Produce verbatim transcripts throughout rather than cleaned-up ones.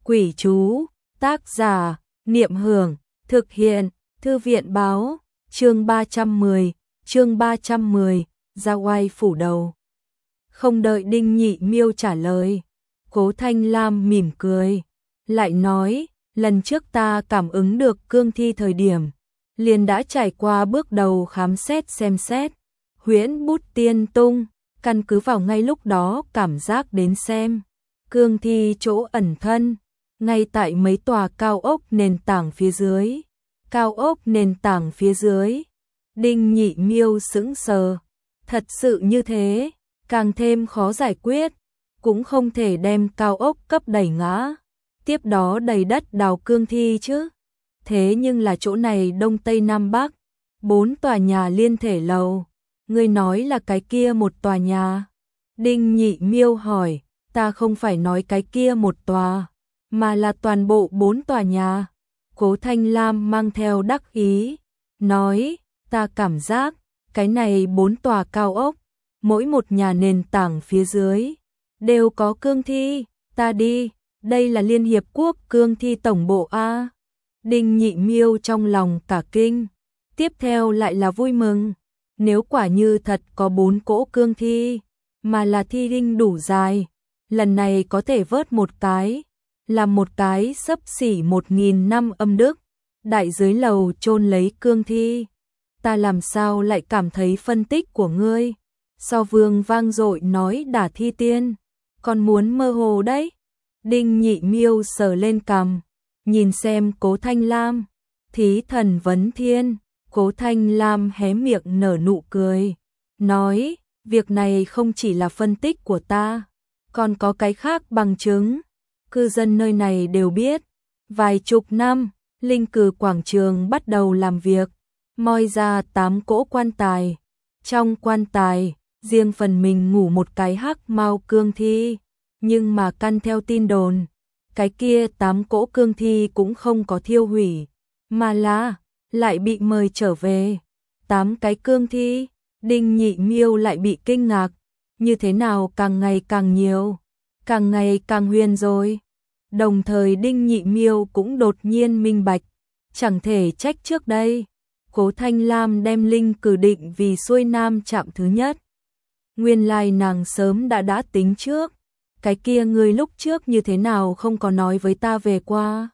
Quỷ chú, tác giả, Niệm Hưởng, thực hiện, Thư viện báo, chương ba trăm mười, chương ba trăm mười, ra oai phủ đầu. Không đợi Đinh Nhị Miêu trả lời, Cố Thanh Lam mỉm cười, lại nói, lần trước ta cảm ứng được cương thi thời điểm, liền đã trải qua bước đầu khám xét xem xét, huyễn bút tiên tung, căn cứ vào ngay lúc đó cảm giác đến xem, cương thi chỗ ẩn thân, ngay tại mấy tòa cao ốc nền tảng phía dưới, cao ốc nền tảng phía dưới, Đinh Nhị Miêu sững sờ, thật sự như thế, càng thêm khó giải quyết, cũng không thể đem cao ốc cấp đẩy ngã, tiếp đó đầy đất đào cương thi chứ, thế nhưng là chỗ này Đông Tây Nam Bắc, bốn tòa nhà liên thể lầu, ngươi nói là cái kia một tòa nhà, Đinh Nhị Miêu hỏi, ta không phải nói cái kia một tòa, mà là toàn bộ bốn tòa nhà. Cố Thanh Lam mang theo đắc ý, nói, ta cảm giác, cái này bốn tòa cao ốc, mỗi một nhà nền tảng phía dưới, đều có cương thi, ta đi, đây là Liên Hiệp Quốc cương thi tổng bộ A. Đinh Nhị Miêu trong lòng cả kinh, tiếp theo lại là vui mừng, nếu quả như thật có bốn cỗ cương thi, mà là thi đinh đủ dài, lần này có thể vớt một cái, làm một cái xấp xỉ một nghìn năm âm đức, đại dưới lầu chôn lấy cương thi. Ta làm sao lại cảm thấy phân tích của ngươi, so vương vang dội nói đả thi tiên, còn muốn mơ hồ đấy. Đinh Nhị Miêu sờ lên cằm, nhìn xem Cố Thanh Lam, thí thần vấn thiên, Cố Thanh Lam hé miệng nở nụ cười, nói, việc này không chỉ là phân tích của ta, còn có cái khác bằng chứng. Cư dân nơi này đều biết, vài chục năm, Linh Cử quảng trường bắt đầu làm việc, moi ra tám cỗ quan tài. Trong quan tài, riêng phần mình ngủ một cái hắc mao cương thi, nhưng mà căn theo tin đồn, cái kia tám cỗ cương thi cũng không có thiêu hủy, mà là lại bị mời trở về. Tám cái cương thi, Đinh Nhị Miêu lại bị kinh ngạc, như thế nào càng ngày càng nhiều, càng ngày càng huyền rồi. Đồng thời Đinh Nhị Miêu cũng đột nhiên minh bạch, chẳng thể trách trước đây, Cố Thanh Lam đem Linh Cử định vì xuôi nam trạm thứ nhất. Nguyên lai nàng sớm đã đã tính trước, cái kia người lúc trước như thế nào không có nói với ta về qua.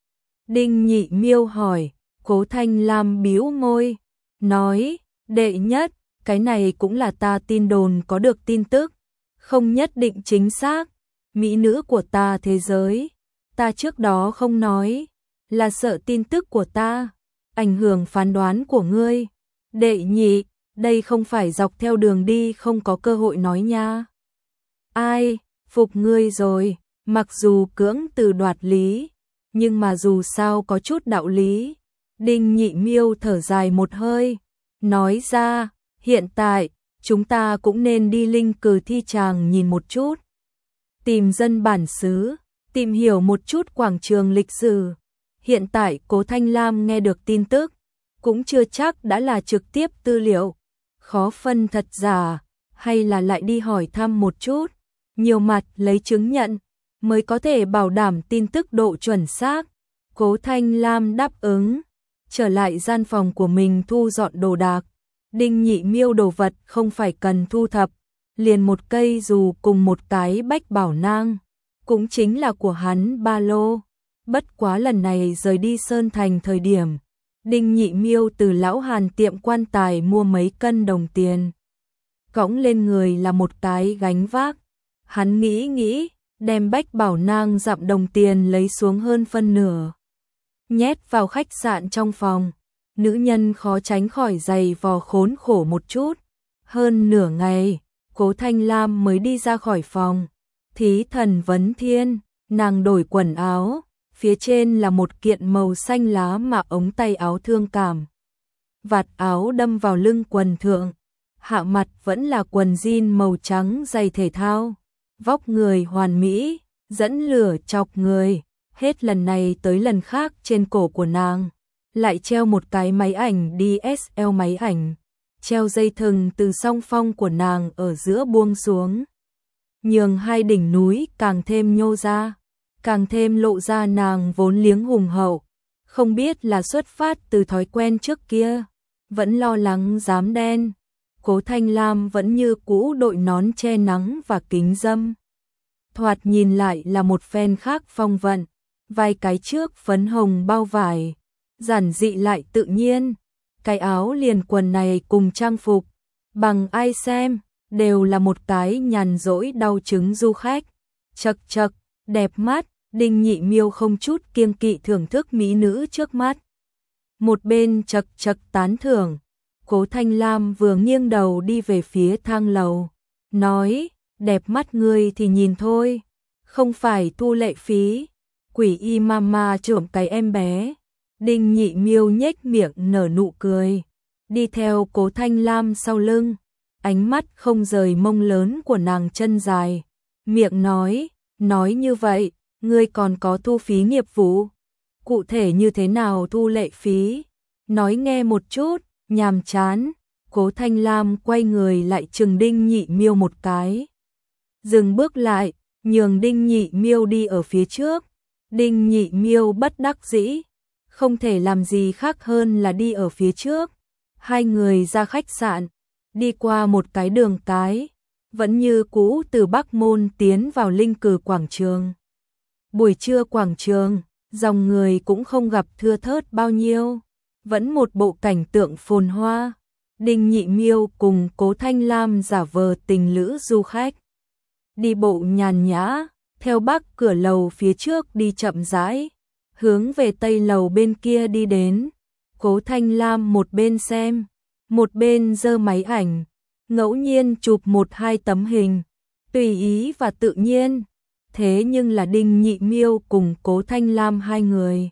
Đinh Nhị Miêu hỏi, Cố Thanh Lam bĩu môi, nói, đệ nhất, cái này cũng là ta tin đồn có được tin tức, không nhất định chính xác. Mỹ nữ của ta thế giới, ta trước đó không nói, là sợ tin tức của ta ảnh hưởng phán đoán của ngươi. Đệ nhị, đây không phải dọc theo đường đi không có cơ hội nói nha. Ai, phục ngươi rồi, mặc dù cưỡng từ đoạt lý, nhưng mà dù sao có chút đạo lý. Đinh Nhị Miêu thở dài một hơi, nói ra, hiện tại, chúng ta cũng nên đi Linh Cử thi tràng nhìn một chút. Tìm dân bản xứ, tìm hiểu một chút quảng trường lịch sử. Hiện tại Cố Thanh Lam nghe được tin tức, cũng chưa chắc đã là trực tiếp tư liệu, khó phân thật giả, hay là lại đi hỏi thăm một chút, nhiều mặt lấy chứng nhận, mới có thể bảo đảm tin tức độ chuẩn xác. Cố Thanh Lam đáp ứng, trở lại gian phòng của mình thu dọn đồ đạc. Đinh Nhị Miêu đồ vật không phải cần thu thập, liền một cây dù cùng một cái bách bảo nang, cũng chính là của hắn ba lô. Bất quá lần này rời đi Sơn Thành thời điểm, Đinh Nhị Miêu từ lão Hàn tiệm quan tài mua mấy cân đồng tiền, cõng lên người là một cái gánh vác. Hắn nghĩ nghĩ, đem bách bảo nang dặm đồng tiền lấy xuống hơn phân nửa, nhét vào khách sạn trong phòng. Nữ nhân khó tránh khỏi giày vò khốn khổ một chút. Hơn nửa ngày, Cố Thanh Lam mới đi ra khỏi phòng. Thí thần vấn thiên, nàng đổi quần áo, phía trên là một kiện màu xanh lá mà ống tay áo thương cảm. Vạt áo đâm vào lưng quần thượng, hạ mặt vẫn là quần jean màu trắng giày thể thao. Vóc người hoàn mỹ, dẫn lửa chọc người, hết lần này tới lần khác trên cổ của nàng lại treo một cái máy ảnh đê ét lờ máy ảnh, treo dây thừng từ song phong của nàng ở giữa buông xuống, nhường hai đỉnh núi càng thêm nhô ra. càng thêm lộ ra nàng vốn liếng hùng hậu, không biết là xuất phát từ thói quen trước kia, vẫn lo lắng dám đen. Cố Thanh Lam vẫn như cũ đội nón che nắng và kính râm. Thoạt nhìn lại là một phen khác phong vận, vai cái trước phấn hồng bao vải, giản dị lại tự nhiên. Cái áo liền quần này cùng trang phục, bằng ai xem, đều là một cái nhàn rỗi đau chứng du khách. Chật chật, đẹp mắt, Đinh Nhị Miêu không chút kiêng kỵ thưởng thức mỹ nữ trước mắt. Một bên chật chật tán thưởng, Cố Thanh Lam vừa nghiêng đầu đi về phía thang lầu, nói, đẹp mắt ngươi thì nhìn thôi, không phải thu lệ phí. Quỷ y mama trộm cái em bé. Đinh Nhị Miêu nhếch miệng nở nụ cười, đi theo Cố Thanh Lam sau lưng, ánh mắt không rời mông lớn của nàng chân dài, miệng nói, nói như vậy, ngươi còn có thu phí nghiệp vụ, cụ thể như thế nào thu lệ phí, nói nghe một chút. Nhàm chán. Cố Thanh Lam quay người lại chừng Đinh Nhị Miêu một cái, dừng bước lại, nhường Đinh Nhị Miêu đi ở phía trước. Đinh Nhị Miêu bất đắc dĩ, không thể làm gì khác hơn là đi ở phía trước. Hai người ra khách sạn, đi qua một cái đường cái, vẫn như cũ từ Bắc Môn tiến vào Linh Cử quảng trường. Buổi trưa quảng trường, dòng người cũng không gặp thưa thớt bao nhiêu, vẫn một bộ cảnh tượng phồn hoa. Đinh Nhị Miêu cùng Cố Thanh Lam giả vờ tình lữ du khách, đi bộ nhàn nhã, theo bắc cửa lầu phía trước đi chậm rãi, hướng về tây lầu bên kia đi đến. Cố Thanh Lam một bên xem, một bên giơ máy ảnh, ngẫu nhiên chụp một hai tấm hình, tùy ý và tự nhiên. Thế nhưng là Đinh Nhị Miêu cùng Cố Thanh Lam hai người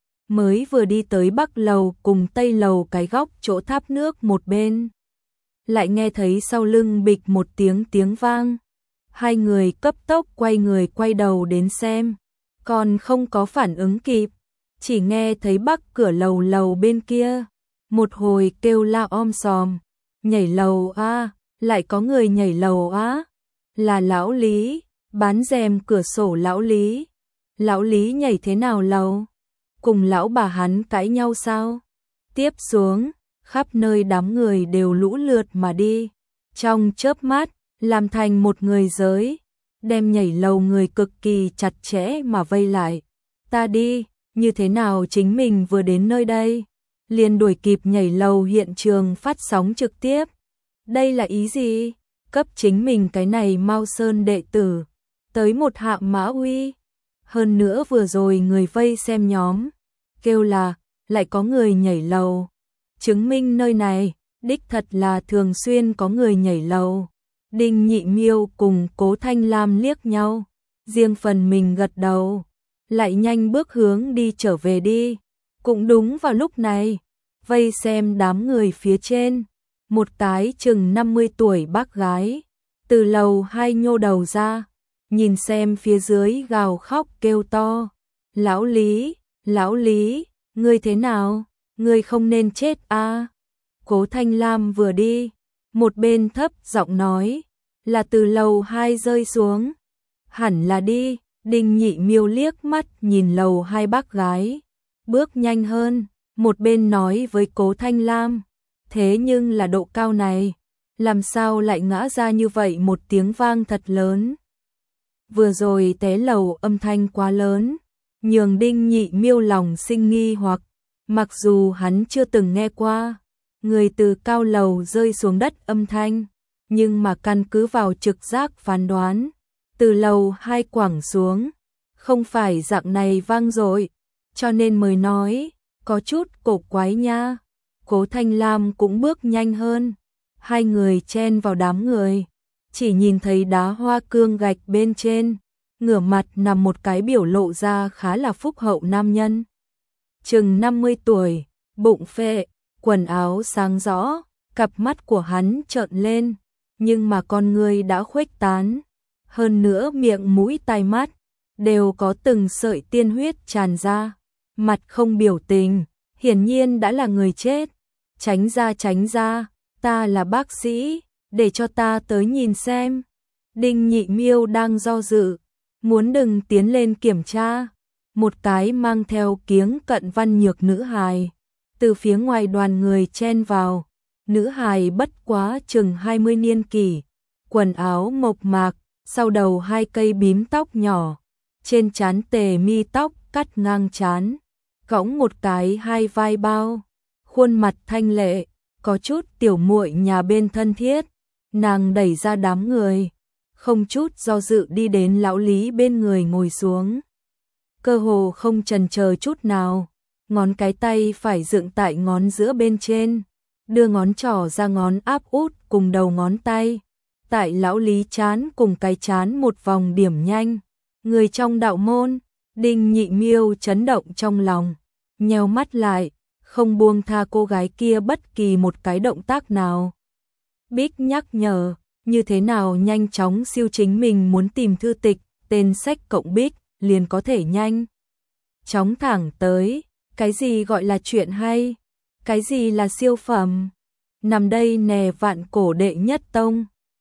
mới vừa đi tới bắc lầu cùng tây lầu cái góc chỗ tháp nước một bên, lại nghe thấy sau lưng bịch một tiếng tiếng vang. Hai người cấp tốc quay người quay đầu đến xem, còn không có phản ứng kịp, chỉ nghe thấy bắc cửa lầu lầu bên kia một hồi kêu la om sòm, nhảy lầu a, lại có người nhảy lầu á, là lão Lý, bán rèm cửa sổ lão Lý. Lão Lý nhảy thế nào lầu? Cùng lão bà hắn cãi nhau sao? Tiếp xuống, khắp nơi đám người đều lũ lượt mà đi, trong chớp mắt làm thành một người giới, đem nhảy lầu người cực kỳ chặt chẽ mà vây lại. Ta đi, như thế nào chính mình vừa đến nơi đây, liền đuổi kịp nhảy lầu hiện trường phát sóng trực tiếp. Đây là ý gì? Cấp chính mình cái này Mao Sơn đệ tử tới một hạ mã uy. Hơn nữa vừa rồi người vây xem nhóm kêu là lại có người nhảy lầu, chứng minh nơi này đích thật là thường xuyên có người nhảy lầu. Đinh Nhị Miêu cùng Cố Thanh Lam liếc nhau, riêng phần mình gật đầu, lại nhanh bước hướng đi trở về đi. Cũng đúng vào lúc này, vây xem đám người phía trên, một cái chừng năm mươi tuổi bác gái từ lầu hai nhô đầu ra, nhìn xem phía dưới gào khóc kêu to, lão Lý, lão Lý, ngươi thế nào, ngươi không nên chết a. Cố Thanh Lam vừa đi, một bên thấp giọng nói, là từ lầu hai rơi xuống. Hẳn là đi. Đinh Nhị Miêu liếc mắt nhìn lầu hai bác gái, bước nhanh hơn, một bên nói với Cố Thanh Lam, thế nhưng là độ cao này, làm sao lại ngã ra như vậy một tiếng vang thật lớn. Vừa rồi té lầu âm thanh quá lớn, nhường Đinh Nhị Miêu lòng sinh nghi hoặc, mặc dù hắn chưa từng nghe qua người từ cao lầu rơi xuống đất âm thanh, nhưng mà căn cứ vào trực giác phán đoán, từ lầu hai quẳng xuống, không phải dạng này vang dội, cho nên mới nói, có chút cổ quái nha. Cố Thanh Lam cũng bước nhanh hơn, hai người chen vào đám người, chỉ nhìn thấy đá hoa cương gạch bên trên, ngửa mặt nằm một cái biểu lộ ra khá là phúc hậu nam nhân. Chừng năm mươi tuổi, bụng phệ, quần áo sáng rõ, cặp mắt của hắn trợn lên, nhưng mà con người đã khuếch tán. Hơn nữa miệng mũi tai mắt đều có từng sợi tiên huyết tràn ra, mặt không biểu tình, hiển nhiên đã là người chết. Tránh ra tránh ra, ta là bác sĩ, để cho ta tới nhìn xem. Đinh Nhị Miêu đang do dự, muốn đừng tiến lên kiểm tra. Một cái mang theo kiếng cận văn nhược nữ hài, từ phía ngoài đoàn người chen vào. Nữ hài bất quá chừng hai mươi niên kỷ, quần áo mộc mạc, sau đầu hai cây bím tóc nhỏ, trên trán tề mi tóc cắt ngang trán, cõng một cái hai vai bao, khuôn mặt thanh lệ, có chút tiểu muội nhà bên thân thiết. Nàng đẩy ra đám người, không chút do dự đi đến lão Lý bên người ngồi xuống. Cơ hồ không chần chờ chút nào, ngón cái tay phải dựng tại ngón giữa bên trên, đưa ngón trỏ ra ngón áp út cùng đầu ngón tay, tại lão Lý chán cùng cái chán một vòng điểm nhanh. Người trong đạo môn, Đinh Nhị Miêu chấn động trong lòng, nheo mắt lại, không buông tha cô gái kia bất kỳ một cái động tác nào. Bích nhắc nhở, như thế nào nhanh chóng siêu chính mình muốn tìm thư tịch, tên sách cộng Bích, liền có thể nhanh chóng thẳng tới. Cái gì gọi là chuyện hay? Cái gì là siêu phẩm? Nằm đây nè vạn cổ đệ nhất tông.